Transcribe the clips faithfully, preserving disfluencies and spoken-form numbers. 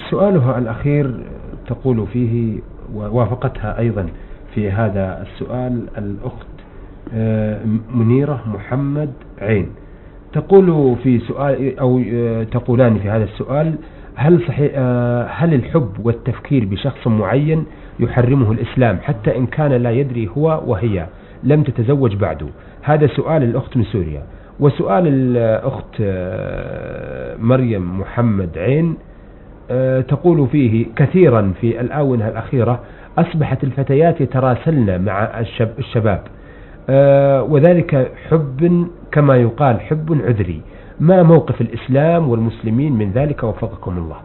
سؤالها الأخير تقول فيه، ووافقتها أيضا في هذا السؤال الأخت منيرة محمد عين، تقول في سؤال أو تقولان في هذا السؤال: هل صحيح هل الحب والتفكير بشخص معين يحرمه الإسلام حتى إن كان لا يدري هو وهي لم تتزوج بعد؟ هذا سؤال الأخت من سوريا. وسؤال الأخت مريم محمد عين تقول فيه: كثيرا في الآونة الأخيرة أصبحت الفتيات يتراسلن مع الشباب، وذلك حب كما يقال حب عذري، ما موقف الإسلام والمسلمين من ذلك وفقكم الله؟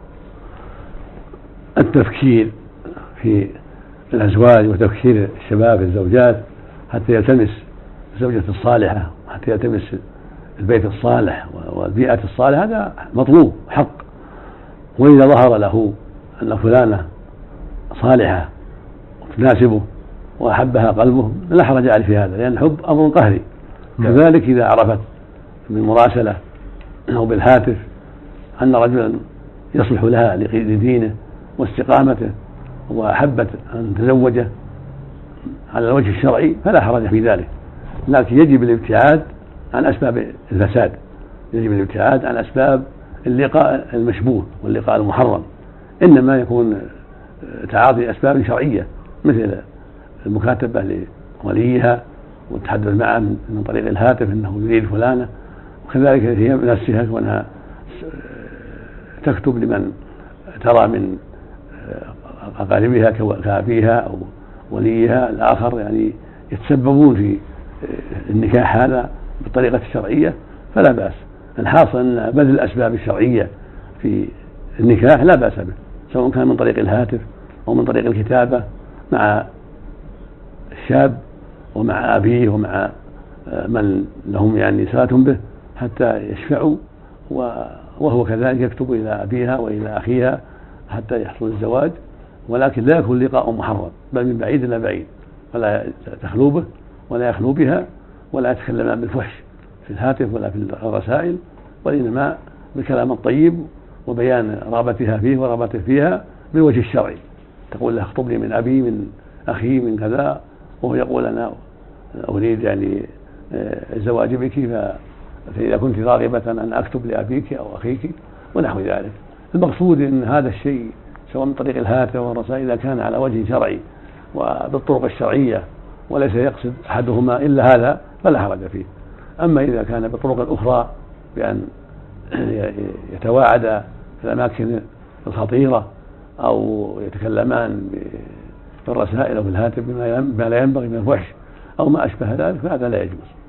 التفكير في الأزواج وتفكير الشباب في الزوجات حتى يلتمس الزوجة الصالحة، حتى يلتمس البيت الصالح والبيئة الصالحة، هذا مطلوب حق. وإذا ظهر له أن فلانة صالحة وتناسبه وأحبها قلبه لا حرج عليه في هذا، لأن الحب أمر قهري. كذلك إذا عرفت بالمراسلة أو بالهاتف أن رجلا يصلح لها لدينه واستقامته وأحبت أن تزوجه على الوجه الشرعي فلا حرج في ذلك، لكن يجب الابتعاد عن أسباب الفساد، يجب الابتعاد عن أسباب اللقاء المشبوه واللقاء المحرم، إنما يكون تعاطي أسباب شرعية مثل المكاتبة لوليها والتحدث معه من طريق الهاتف أنه يريد فلانة، وكذلك هي بنفسها كونها تكتب لمن ترى من أقاربها كأبيها أو وليها الآخر يعني يتسببون في النكاح هذا بالطريقة الشرعية فلا بأس. الحاصل أن بذل الأسباب الشرعية في النكاح لا بأس به، سواء كان من طريق الهاتف أو من طريق الكتابة مع الشاب ومع أبيه ومع من لهم يعني صلة به حتى يشفعوا، وهو كذلك يكتب إلى أبيها وإلى أخيها حتى يحصل الزواج، ولكن لا يكون لقاء محرم بل من بعيد إلى بعيد، ولا تخلو به ولا يخلو بها ولا يتكلمان بالفحش في الهاتف ولا في الرسائل، وإنما بالكلام الطيب وبيان رغبتها فيه ورغبته فيها بالوجه الشرعي. تقول له: اخطبني من أبي من أخي من كذا، وهو يقول: أنا أريد يعني الزواج بك، فإذا كنت راغبة أن أكتب لأبيك أو أخيك ونحو ذلك. المقصود أن هذا الشيء سواء من طريق الهاتف والرسائل إذا كان على وجه شرعي وبالطرق الشرعية وليس يقصد أحدهما إلا هذا فلا حرج فيه. أما إذا كان بالطرق الأخرى بأن يتواعد في الأماكن الخطيرة أو يتكلمان بالرسائل أو بالهاتف بما لا ينبغي من الفحش أو ما أشبه ذلك فهذا لا يجوز.